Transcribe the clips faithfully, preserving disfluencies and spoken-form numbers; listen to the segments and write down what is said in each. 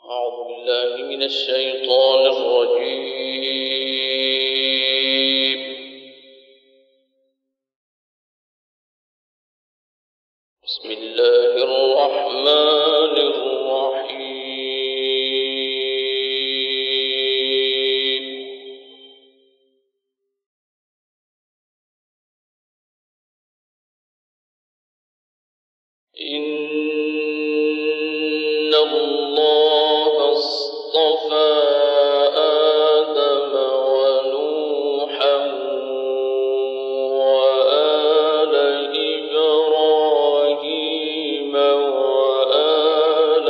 أعوذ بالله من الشيطان الرجيم. بسم الله الرحمن الرحيم. إن الله اصطفى آدم ونوحا وآل إبراهيم وآل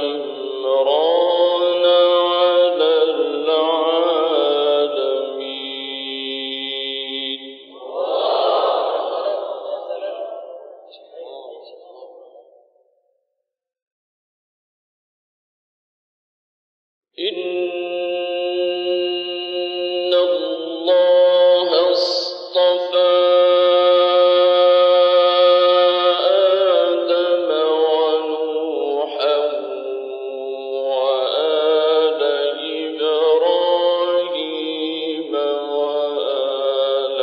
عمران على العالمين. إن الله اصطفى آدم ونوحا وآل إبراهيم وآل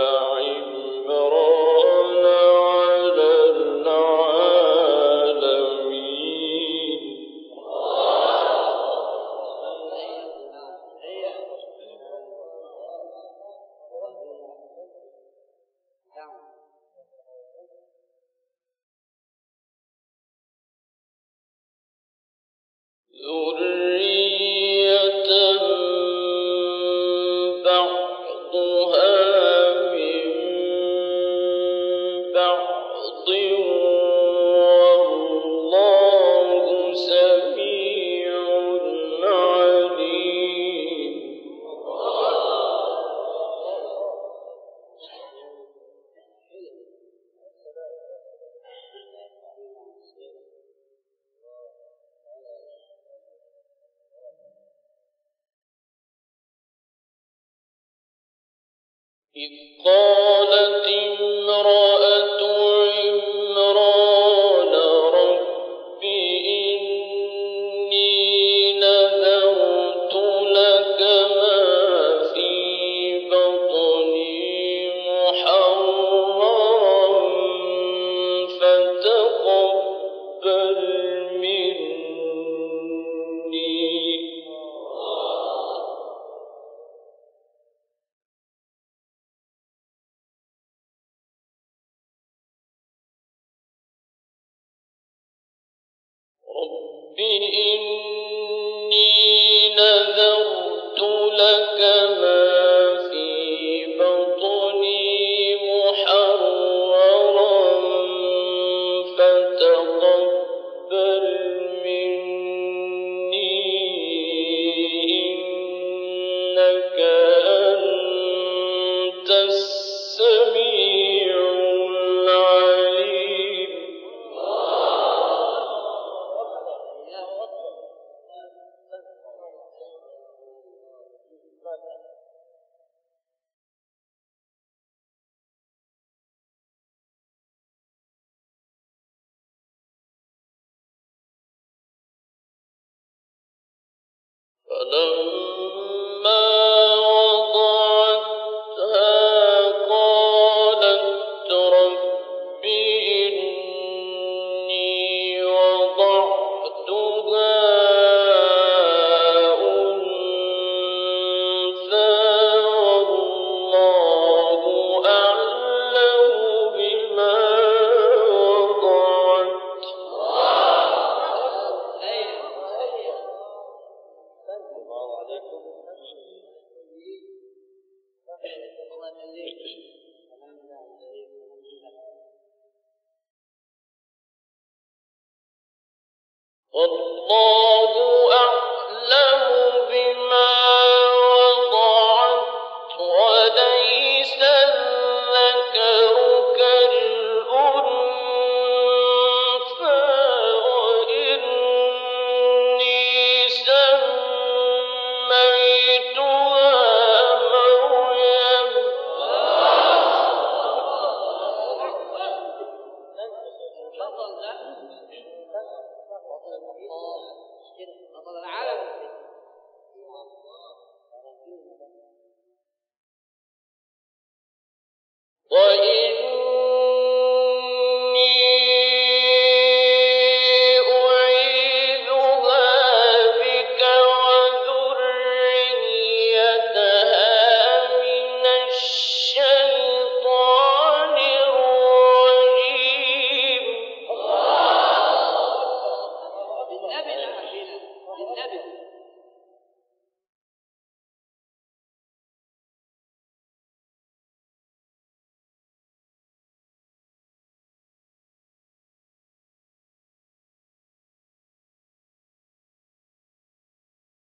عمران على العالمين. ذرية بعضها من بعض والله سميع عليم. إذ قالت امرأة عمران رب إني نذرت لك ما في بطني محررا فتقبل مني. رب إني نذرت لك ما في بطني محررا فتقبل مني إنك أنت السميع العليم. فلما وضعتها قالت رب إني وضعتها أنثى والله أعلم بما وضعت. والله أعلم بما وضعت وليس الذكر كالأنثى وإني سميتها مريم.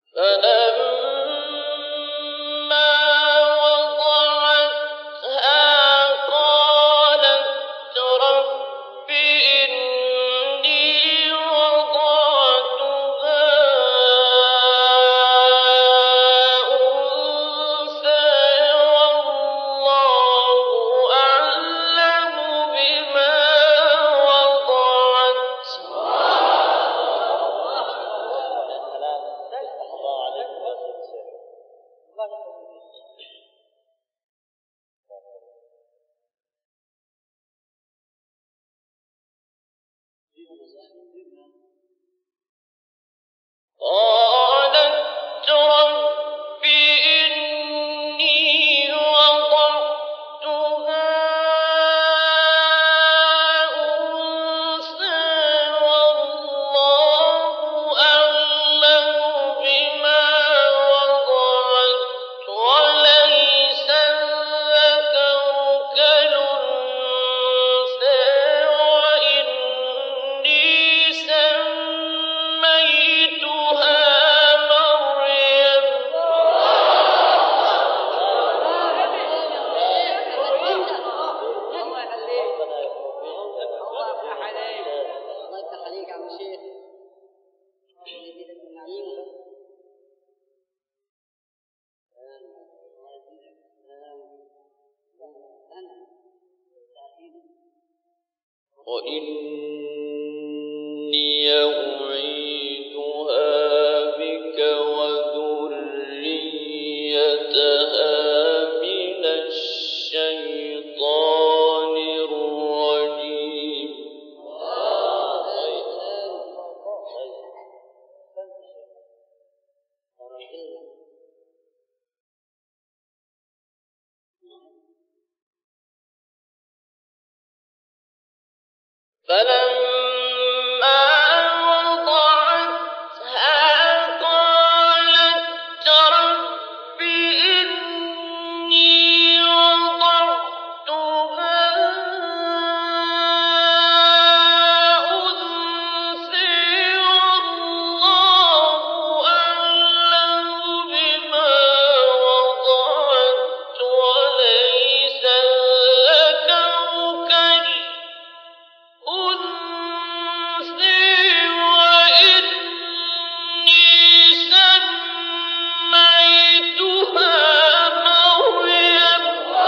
فلما وضعتها قالت رب إني وضعتها أنثى والله أعلم بما وضعت قالت رب إني وضعتها أنثى والله أعلم بما وضعت وليس الذكر كالأنثى وإني سميتها مريم وإني أعيذها بك وذريتها من الشيطان الرجيم فلما وضعتها قالت رب إني وضعتها أنثى والله أعلم بما وضعت وليس الذكر كالأنثى وإني سميتها مريم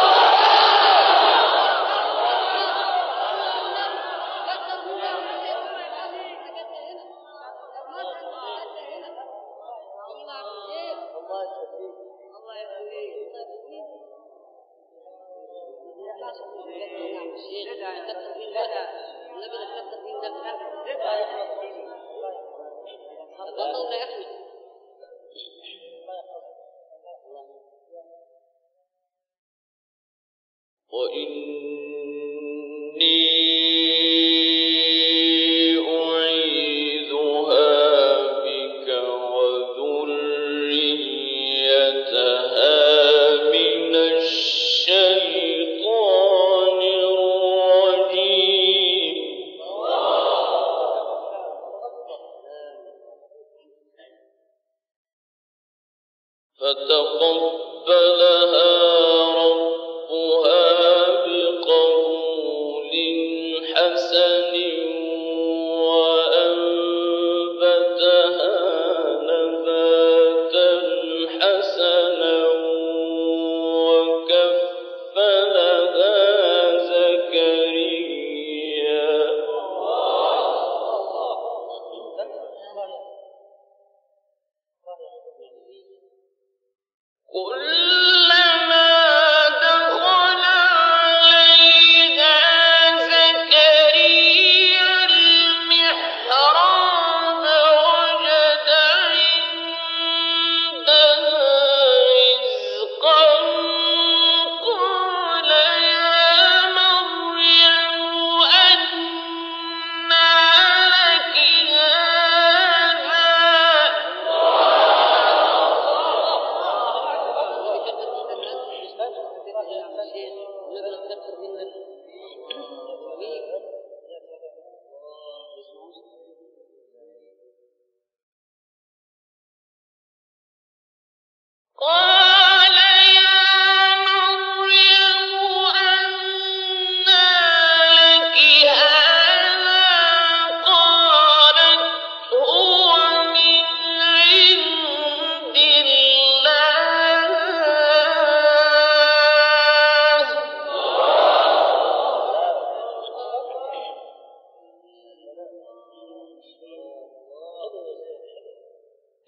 وإني أعيذها بك وذريتها من الشيطان الرجيم فتقبلها ربها بقبول حسن وأنبتها نباتا حسنا وكفلها زكريا كلما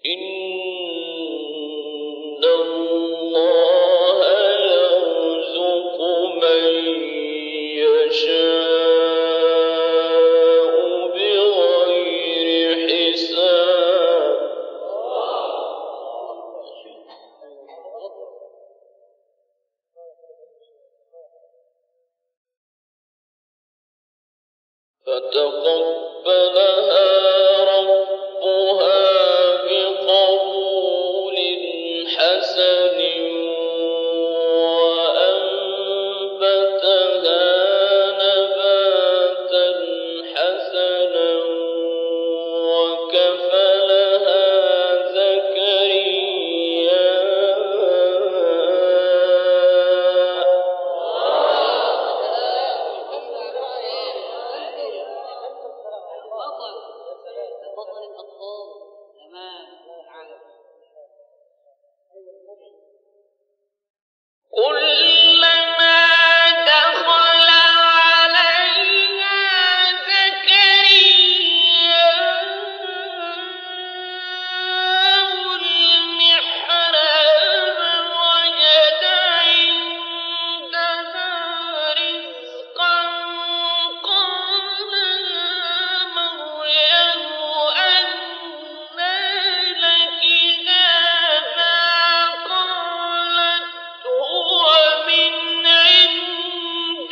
إن الله يرزق من يشاء بغير حساب فتقبلها ربها بقبول حسن وأنبتها نباتا حسنا وكفلها زكريا كلما دخل عليها زكريا المحراب وجد عندها رزقا قال يا مريم أنى لك هذا قالت هو من عند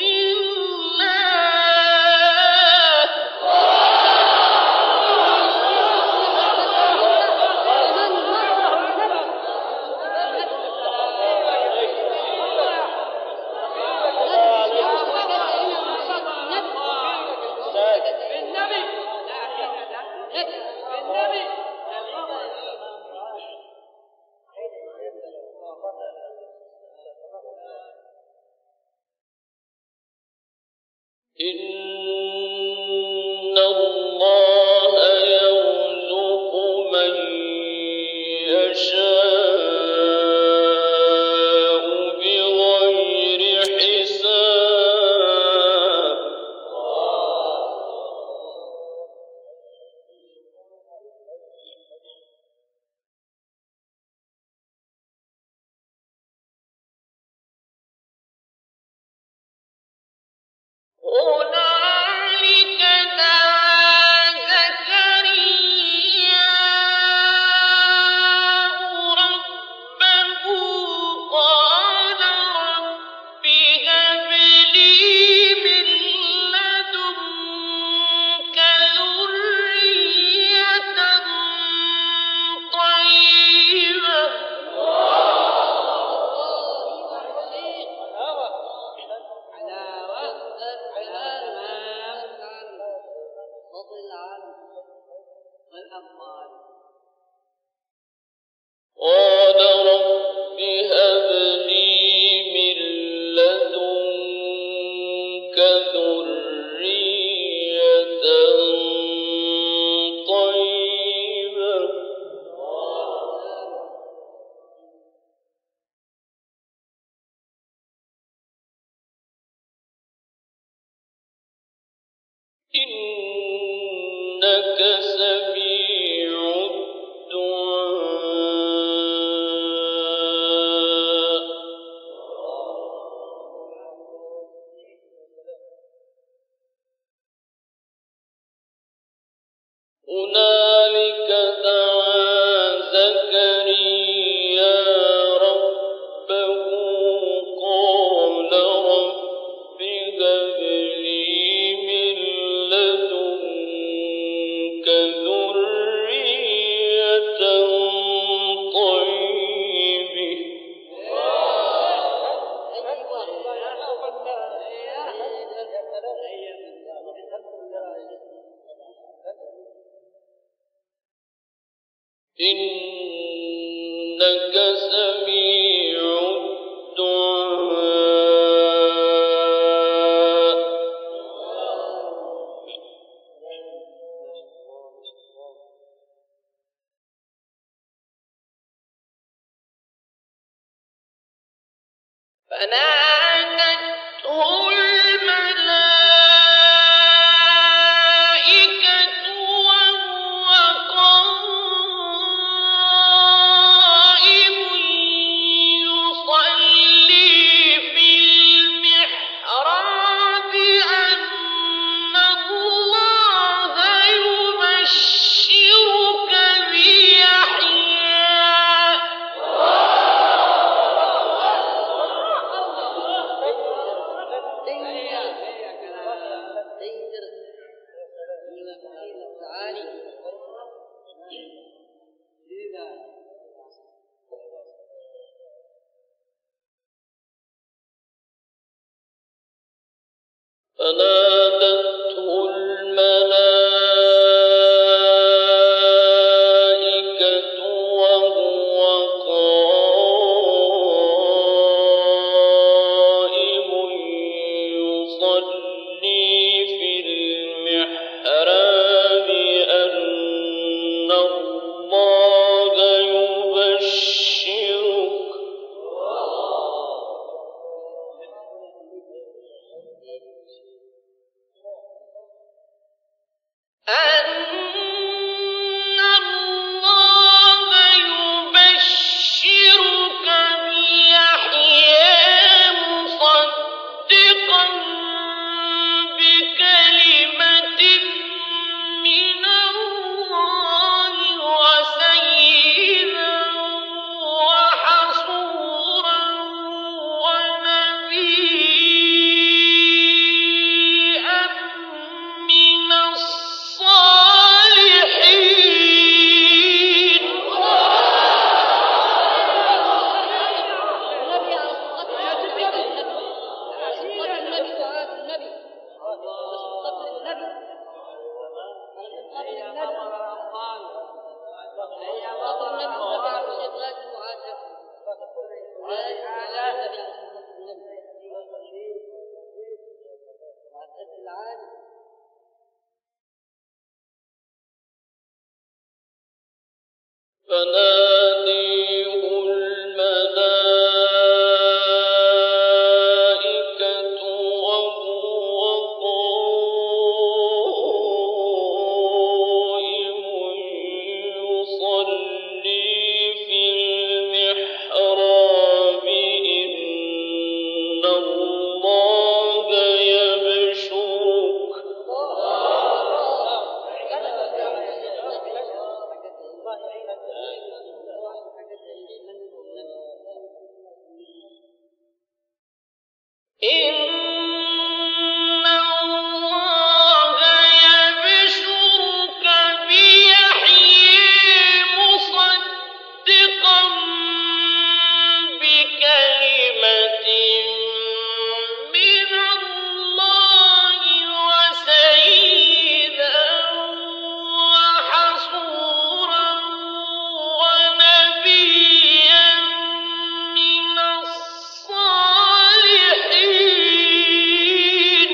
إن الله يرزق من يشاء بغير حساب هنالك دعا زكريا ربه قال رب هب لي من لدنك ذرية طيبة قال رب هب لي من لدنك ذرية طيبة إنك سميع الدعاء هنالك دعا زكريا ربه قال رب هب لي من لدنك ذرية طيبة إنك سميع الدعاء فنادته الملائكة وهو قائم الله يبشرك أن الله يبشرك بيحيى مصدقا بكلمة من الله وسيدا وحصورا ونبيا من الصالحين. فناديه الملائكة وهو قائم يصلي في المحراب إن الله يبشرك إن الله يبشرك بيحيى مصدقا بكلمة من الله وسيدا وحصورا ونبيا من الصالحين.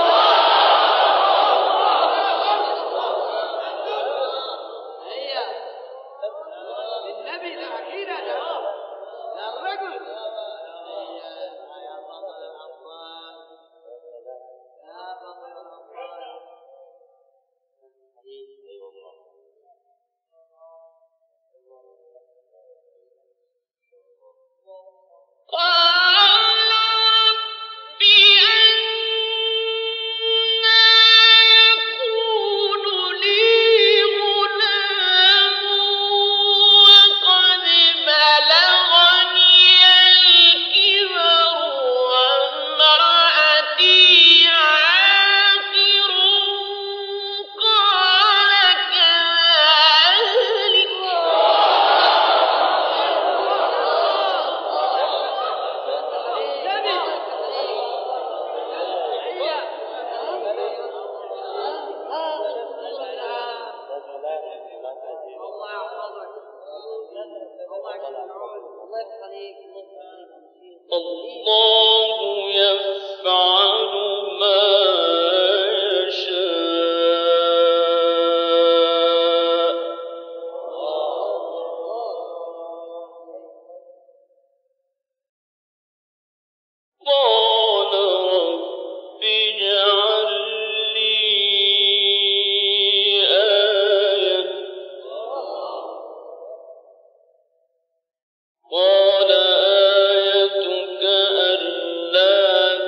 قال رب أنى يكون لي غلام وقد بلغني الكبر وامرأتي عاقر قال كذلك الله يفعل ما يشاء. قال رب اجعل لي آية قال آيتك ألا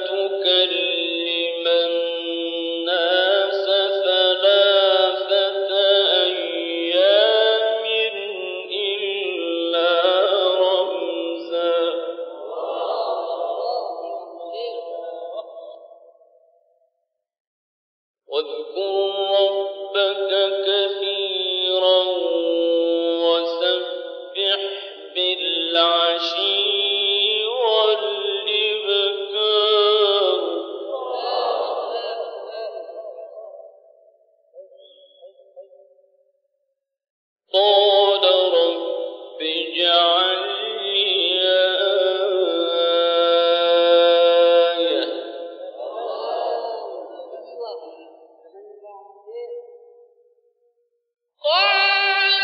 تكلم الناس ثلاثة أيام إلا رمزا واذكر ربك كثيرا وسبح بالعشي والإبكار. قال رب اجعل لي آية قال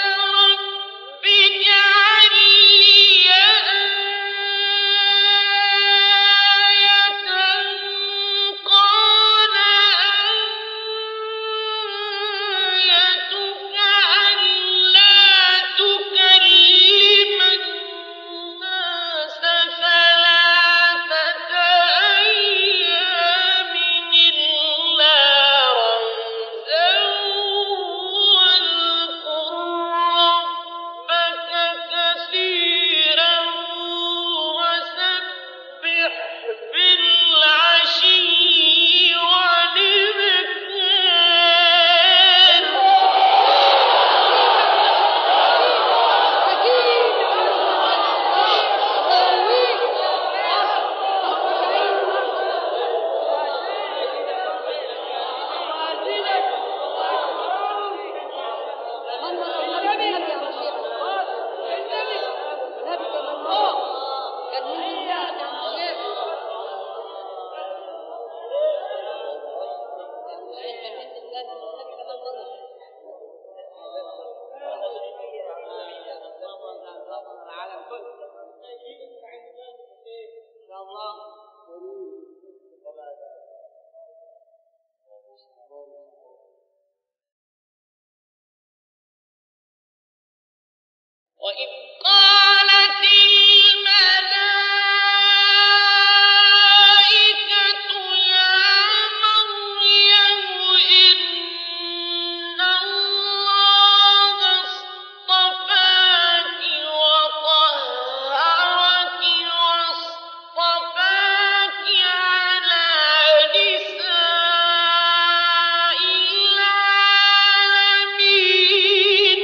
وإذ قالت الملائكة يا مريم إن الله اصطفاك وطهرك واصطفاك على نساء العالمين.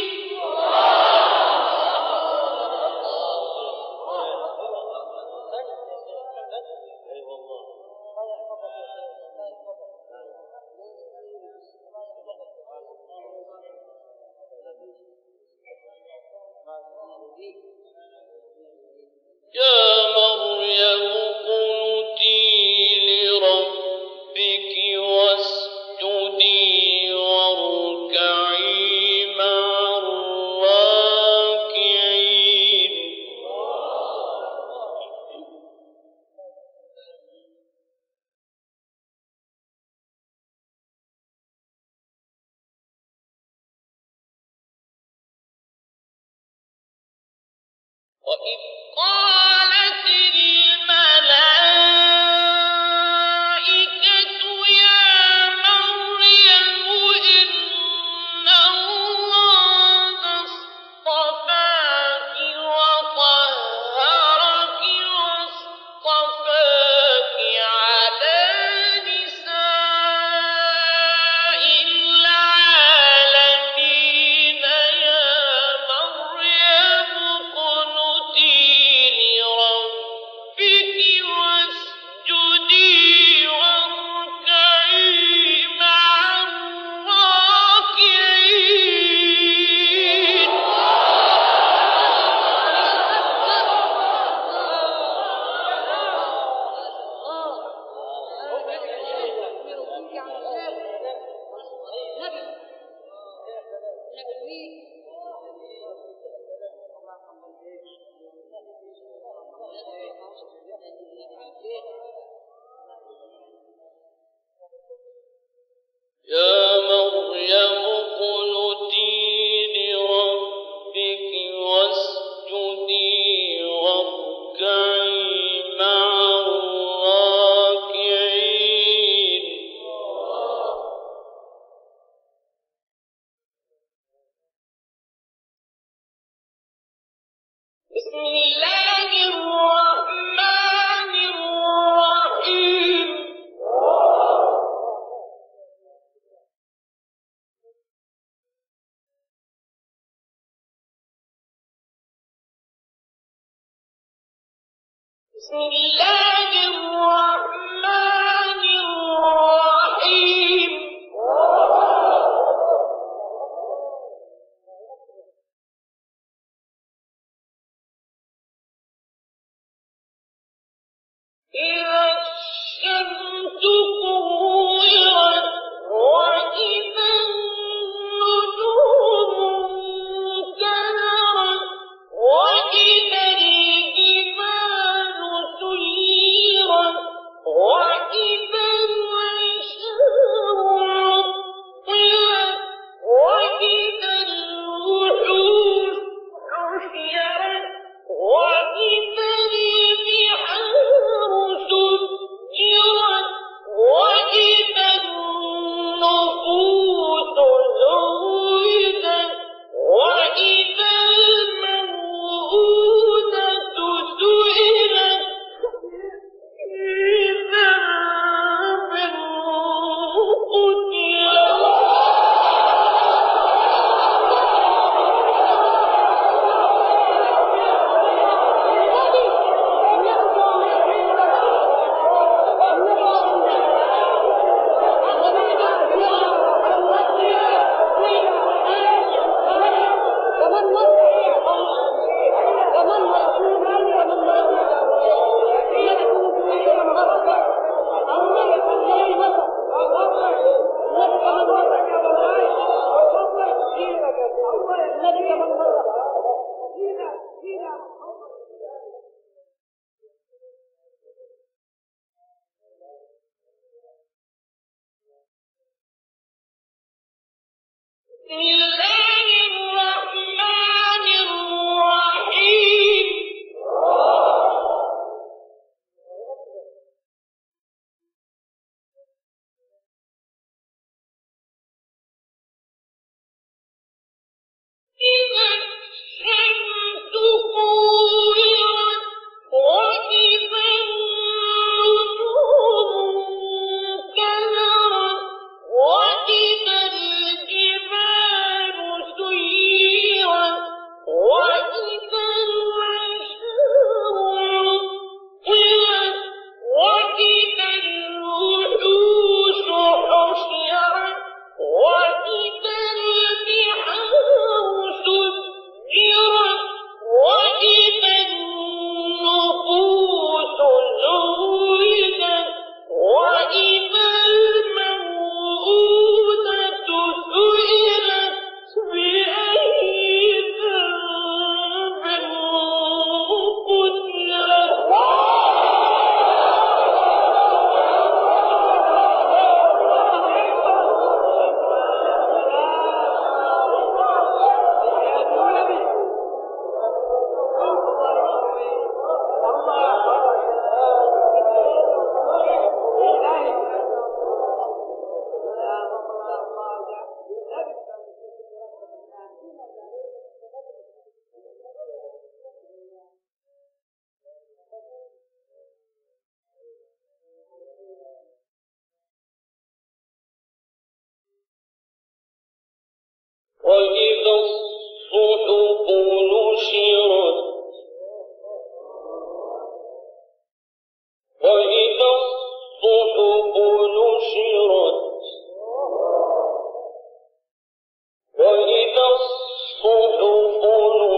يا مريم اقنتي لربك واسجدي واركعي مع الراكعين. وإذ قالت الملائكة يا مريم إن الله اصطفاك وطهرك واصطفاك على نساء العالمين. يا مريم اقنتي لربك واسجدي واركعي مع الراكعين. يا مريم اقنتي لربك واسجدي واركعي مع الراكعين. بسم الله الرحمن الرحيم. بسم الله الرحمن الرحيم. إذا الشمس كورت وإذا النجوم انكدرت وإذا الجبال سيرت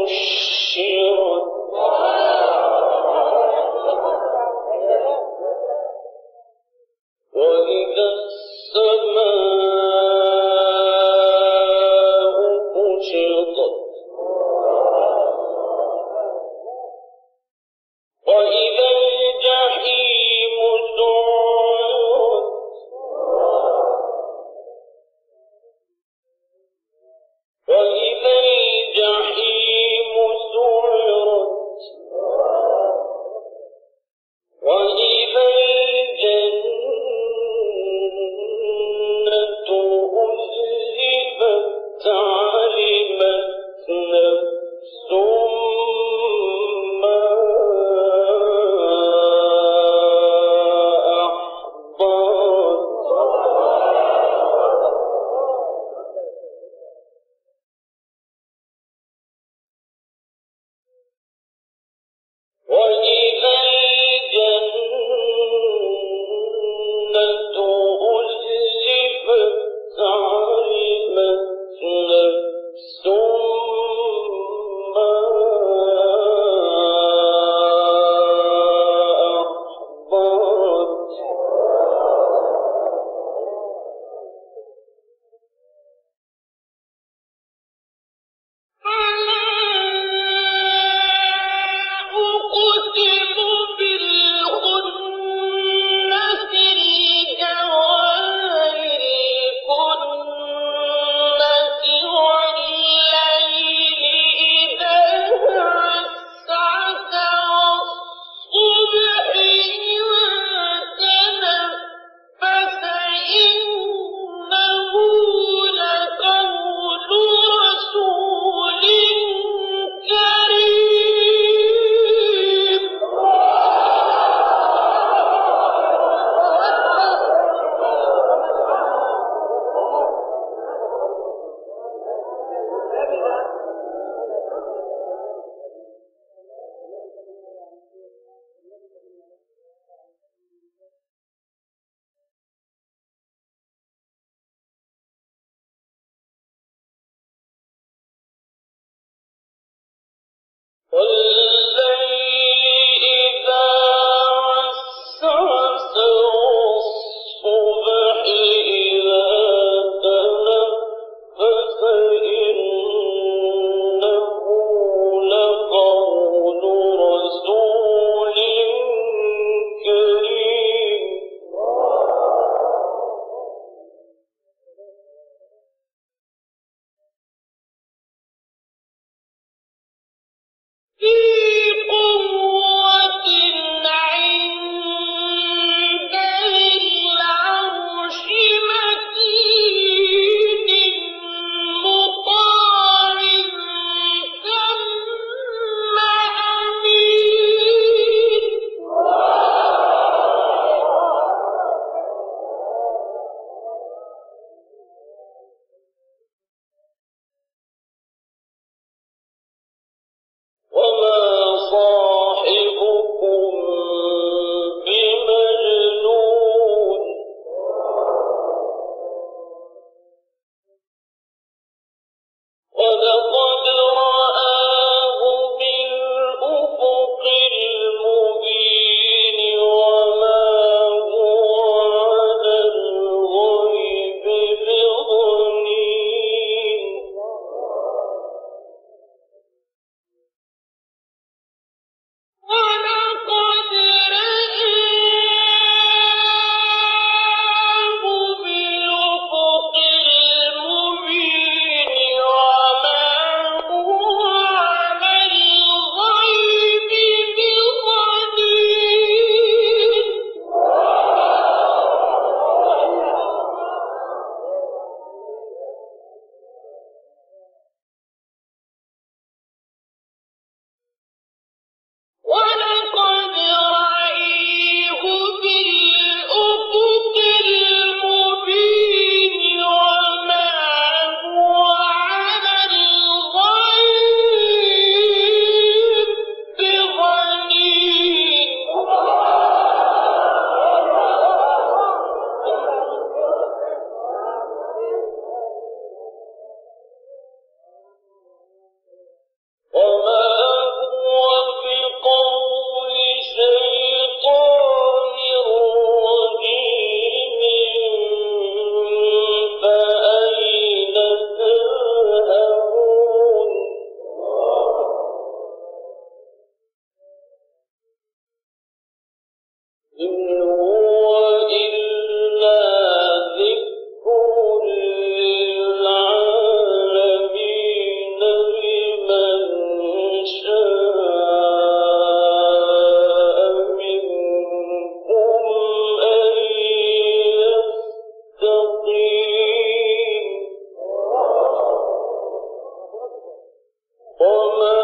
سُيِّرَتْ وإذا السماء كشطت وإذا الجحيم سعرت وإذا الجحيم سعرت وما